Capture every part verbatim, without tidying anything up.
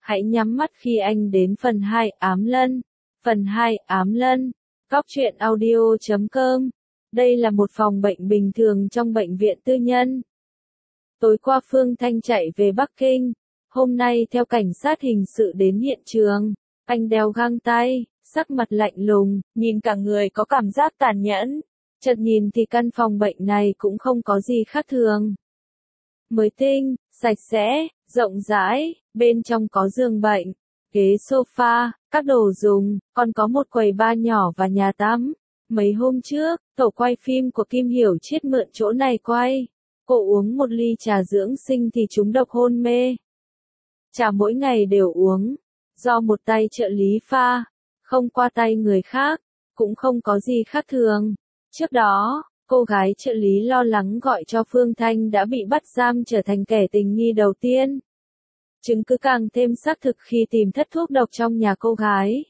Hãy nhắm mắt khi anh đến phần hai ám lân. Phần hai ám lân. Góc truyện audio chấm com. Đây là một phòng bệnh bình thường trong bệnh viện tư nhân. Tối qua Phương Thanh chạy về Bắc Kinh. Hôm nay theo cảnh sát hình sự đến hiện trường. Anh đeo găng tay, sắc mặt lạnh lùng, nhìn cả người có cảm giác tàn nhẫn. Chợt nhìn thì căn phòng bệnh này cũng không có gì khác thường. Mới tinh, sạch sẽ, rộng rãi, bên trong có giường bệnh, ghế sofa, các đồ dùng, còn có một quầy bar nhỏ và nhà tắm. Mấy hôm trước, tổ quay phim của Kim Hiểu Triết mượn chỗ này quay. Cô uống một ly trà dưỡng sinh thì trúng độc hôn mê. Trà mỗi ngày đều uống, do một tay trợ lý pha, không qua tay người khác, cũng không có gì khác thường. Trước đó, cô gái trợ lý lo lắng gọi cho Phương Thanh đã bị bắt giam trở thành kẻ tình nghi đầu tiên. Chứng cứ càng thêm xác thực khi tìm thất thuốc độc trong nhà cô gái.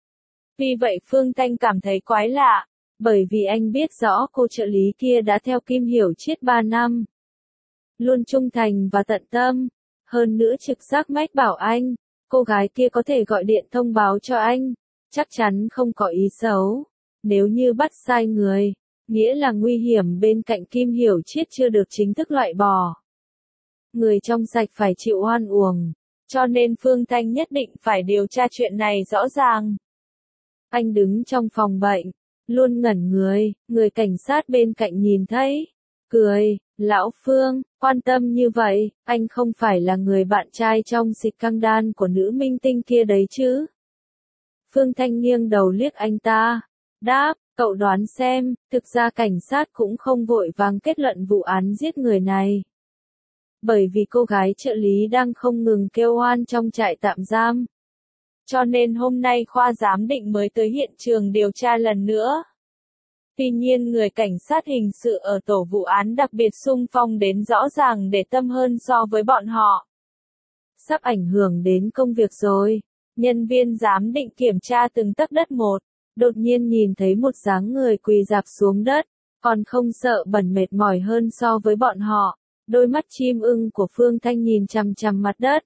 Vì vậy Phương Thanh cảm thấy quái lạ, bởi vì anh biết rõ cô trợ lý kia đã theo Kim Hiểu Triết ba năm. Luôn trung thành và tận tâm, hơn nữa trực giác mách bảo anh, cô gái kia có thể gọi điện thông báo cho anh, chắc chắn không có ý xấu. Nếu như bắt sai người, nghĩa là nguy hiểm bên cạnh Kim Hiểu Triết chưa được chính thức loại bỏ. Người trong sạch phải chịu oan uổng, cho nên Phương Thanh nhất định phải điều tra chuyện này rõ ràng. Anh đứng trong phòng bệnh, luôn ngẩn người, người cảnh sát bên cạnh nhìn thấy, cười, lão Phương, quan tâm như vậy, anh không phải là người bạn trai trong xịt căng đan của nữ minh tinh kia đấy chứ. Phương Thanh nghiêng đầu liếc anh ta, đáp, cậu đoán xem, thực ra cảnh sát cũng không vội vàng kết luận vụ án giết người này. Bởi vì cô gái trợ lý đang không ngừng kêu oan trong trại tạm giam. Cho nên hôm nay khoa giám định mới tới hiện trường điều tra lần nữa. Tuy nhiên người cảnh sát hình sự ở tổ vụ án đặc biệt xung phong đến rõ ràng để tâm hơn so với bọn họ. Sắp ảnh hưởng đến công việc rồi. Nhân viên giám định kiểm tra từng tấc đất một, đột nhiên nhìn thấy một dáng người quỳ rạp xuống đất, còn không sợ bẩn mệt mỏi hơn so với bọn họ. Đôi mắt chim ưng của Phương Thanh nhìn chằm chằm mặt đất,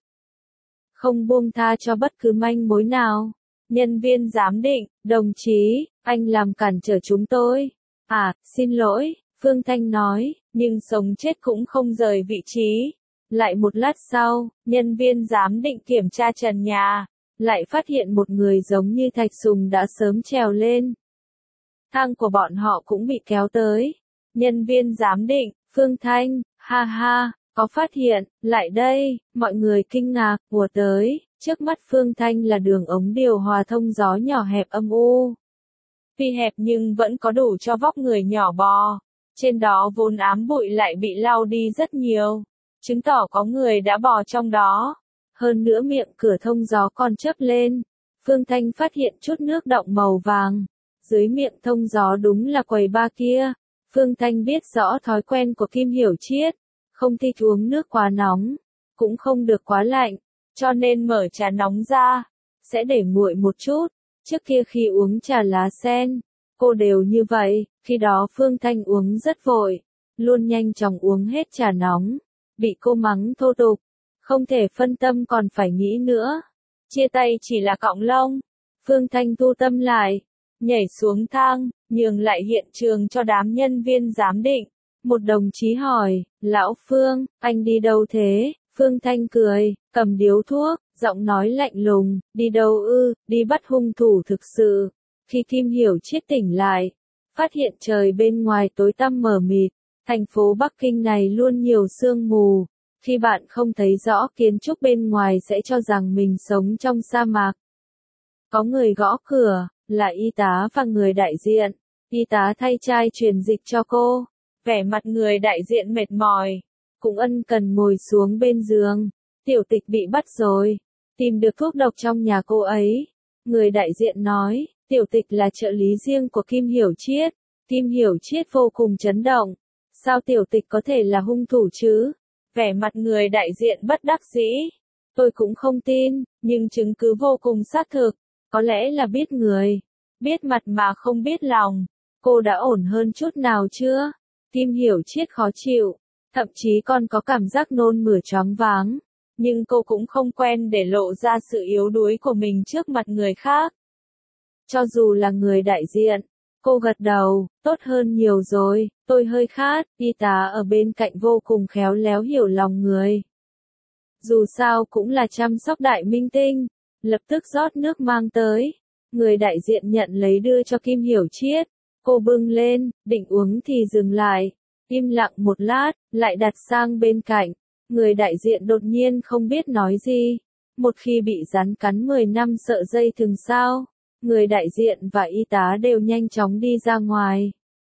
không buông tha cho bất cứ manh mối nào. Nhân viên giám định, đồng chí, anh làm cản trở chúng tôi. À, xin lỗi, Phương Thanh nói, nhưng sống chết cũng không rời vị trí. Lại một lát sau, nhân viên giám định kiểm tra trần nhà, lại phát hiện một người giống như Thạch Sùng đã sớm trèo lên. Thang của bọn họ cũng bị kéo tới. Nhân viên giám định, Phương Thanh, ha ha, có phát hiện, lại đây, mọi người kinh ngạc, ùa tới, trước mắt Phương Thanh là đường ống điều hòa thông gió nhỏ hẹp âm u. Tuy hẹp nhưng vẫn có đủ cho vóc người nhỏ bò, trên đó vốn ám bụi lại bị lau đi rất nhiều, chứng tỏ có người đã bò trong đó. Hơn nữa miệng cửa thông gió còn chớp lên, Phương Thanh phát hiện chút nước đọng màu vàng, dưới miệng thông gió đúng là quầy bar kia. Phương Thanh biết rõ thói quen của Kim Hiểu Triết, không thích uống nước quá nóng, cũng không được quá lạnh, cho nên mở trà nóng ra, sẽ để nguội một chút. Trước kia khi uống trà lá sen, cô đều như vậy, khi đó Phương Thanh uống rất vội, luôn nhanh chóng uống hết trà nóng, bị cô mắng thô tục, không thể phân tâm còn phải nghĩ nữa. Chia tay chỉ là cọng lông. Phương Thanh thu tâm lại, nhảy xuống thang, nhường lại hiện trường cho đám nhân viên giám định. Một đồng chí hỏi, lão Phương, anh đi đâu thế? Phương Thanh cười, cầm điếu thuốc, giọng nói lạnh lùng, đi đâu ư, đi bắt hung thủ thực sự. Khi Kim Hiểu Triết tỉnh lại, phát hiện trời bên ngoài tối tăm mờ mịt, thành phố Bắc Kinh này luôn nhiều sương mù. Khi bạn không thấy rõ kiến trúc bên ngoài sẽ cho rằng mình sống trong sa mạc. Có người gõ cửa, là y tá và người đại diện. Y tá thay chai truyền dịch cho cô. Vẻ mặt người đại diện mệt mỏi, cũng ân cần ngồi xuống bên giường. Tiểu Tịch bị bắt rồi, tìm được thuốc độc trong nhà cô ấy. Người đại diện nói, Tiểu Tịch là trợ lý riêng của Kim Hiểu Triết. Kim Hiểu Triết vô cùng chấn động. Sao Tiểu Tịch có thể là hung thủ chứ? Vẻ mặt người đại diện bất đắc dĩ. Tôi cũng không tin, nhưng chứng cứ vô cùng xác thực. Có lẽ là biết người, biết mặt mà không biết lòng. Cô đã ổn hơn chút nào chưa? Kim Hiểu Triết khó chịu, thậm chí còn có cảm giác nôn mửa choáng váng. nhưng cô cũng không quen để lộ ra sự yếu đuối của mình trước mặt người khác. Cho dù là người đại diện, cô gật đầu, tốt hơn nhiều rồi, tôi hơi khát, y tá ở bên cạnh vô cùng khéo léo hiểu lòng người. Dù sao cũng là chăm sóc đại minh tinh, lập tức rót nước mang tới. Người đại diện nhận lấy đưa cho Kim Hiểu Triết, cô bưng lên, định uống thì dừng lại, im lặng một lát, lại đặt sang bên cạnh. Người đại diện đột nhiên không biết nói gì, một khi bị rắn cắn mười năm sợ dây thừng sao, người đại diện và y tá đều nhanh chóng đi ra ngoài.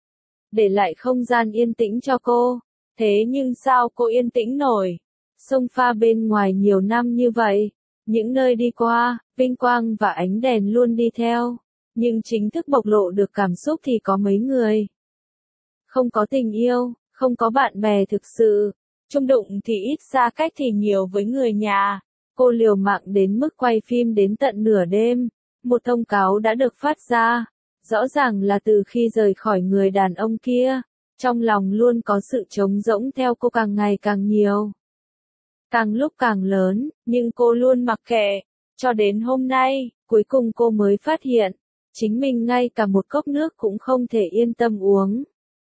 Để lại không gian yên tĩnh cho cô, thế nhưng sao cô yên tĩnh nổi? Sông pha bên ngoài nhiều năm như vậy, những nơi đi qua, vinh quang và ánh đèn luôn đi theo, nhưng chính thức bộc lộ được cảm xúc thì có mấy người. Không có tình yêu, không có bạn bè thực sự, chung đụng thì ít, xa cách thì nhiều với người nhà. Cô liều mạng đến mức quay phim đến tận nửa đêm, một thông cáo đã được phát ra, rõ ràng là từ khi rời khỏi người đàn ông kia, trong lòng luôn có sự trống rỗng theo cô càng ngày càng nhiều. Càng lúc càng lớn, nhưng cô luôn mặc kệ, cho đến hôm nay, cuối cùng cô mới phát hiện, chính mình ngay cả một cốc nước cũng không thể yên tâm uống.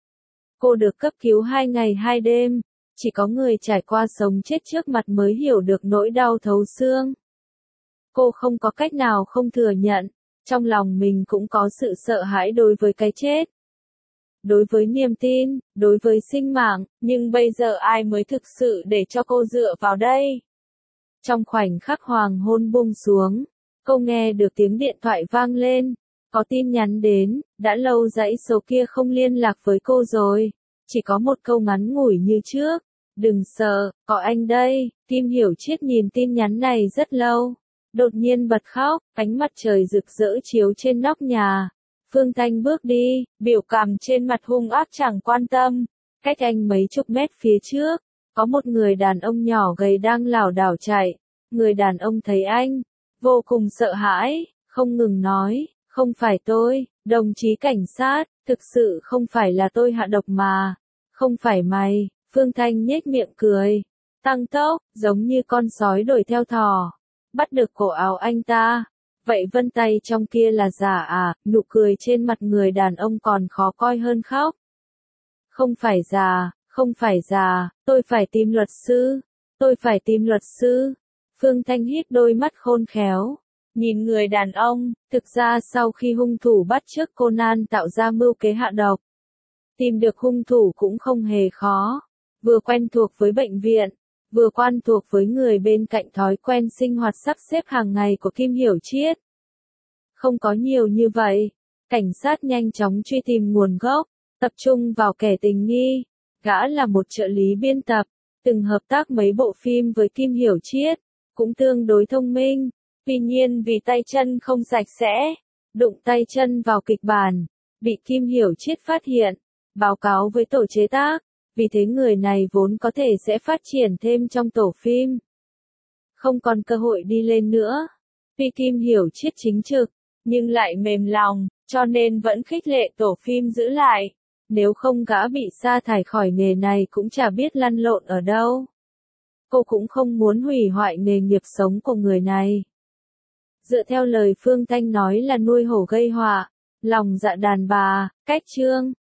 Cô được cấp cứu hai ngày hai đêm, chỉ có người trải qua sống chết trước mặt mới hiểu được nỗi đau thấu xương. Cô không có cách nào không thừa nhận, trong lòng mình cũng có sự sợ hãi đối với cái chết. Đối với niềm tin, đối với sinh mạng, nhưng bây giờ ai mới thực sự để cho cô dựa vào đây? Trong khoảnh khắc hoàng hôn buông xuống, cô nghe được tiếng điện thoại vang lên, có tin nhắn đến, đã lâu dãy số kia không liên lạc với cô rồi, chỉ có một câu ngắn ngủi như trước, đừng sợ, có anh đây. Kim Hiểu Triết nhìn tin nhắn này rất lâu, đột nhiên bật khóc, ánh mặt trời rực rỡ chiếu trên nóc nhà. Phương Thanh bước đi, biểu cảm trên mặt hung ác chẳng quan tâm. Cách anh mấy chục mét phía trước, có một người đàn ông nhỏ gầy đang lảo đảo chạy. Người đàn ông thấy anh, vô cùng sợ hãi, không ngừng nói, không phải tôi, đồng chí cảnh sát, thực sự không phải là tôi hạ độc mà, không phải mày. Phương Thanh nhếch miệng cười, tăng tốc, giống như con sói đuổi theo thỏ, bắt được cổ áo anh ta. Vậy vân tay trong kia là giả à? Nụ cười trên mặt người đàn ông còn khó coi hơn khóc. Không phải giả, không phải giả, tôi phải tìm luật sư, tôi phải tìm luật sư. Phương Thanh híp đôi mắt khôn khéo, nhìn người đàn ông. Thực ra sau khi hung thủ bắt chước Conan tạo ra mưu kế hạ độc, tìm được hung thủ cũng không hề khó, vừa quen thuộc với bệnh viện, vừa quen thuộc với người bên cạnh, thói quen sinh hoạt sắp xếp hàng ngày của Kim Hiểu Triết. Không có nhiều như vậy, cảnh sát nhanh chóng truy tìm nguồn gốc, tập trung vào kẻ tình nghi. Gã là một trợ lý biên tập, từng hợp tác mấy bộ phim với Kim Hiểu Triết, cũng tương đối thông minh. Tuy nhiên vì tay chân không sạch sẽ, đụng tay chân vào kịch bản, bị Kim Hiểu Triết phát hiện, báo cáo với tổ chế tác. Vì thế người này vốn có thể sẽ phát triển thêm trong tổ phim, không còn cơ hội đi lên nữa. Tuy Kim Hiểu Triết chính trực, nhưng lại mềm lòng, cho nên vẫn khích lệ tổ phim giữ lại. Nếu không gã bị sa thải khỏi nghề này cũng chả biết lăn lộn ở đâu. Cô cũng không muốn hủy hoại nghề nghiệp sống của người này. Dựa theo lời Phương Thanh nói là nuôi hổ gây họa, lòng dạ đàn bà, cách chương.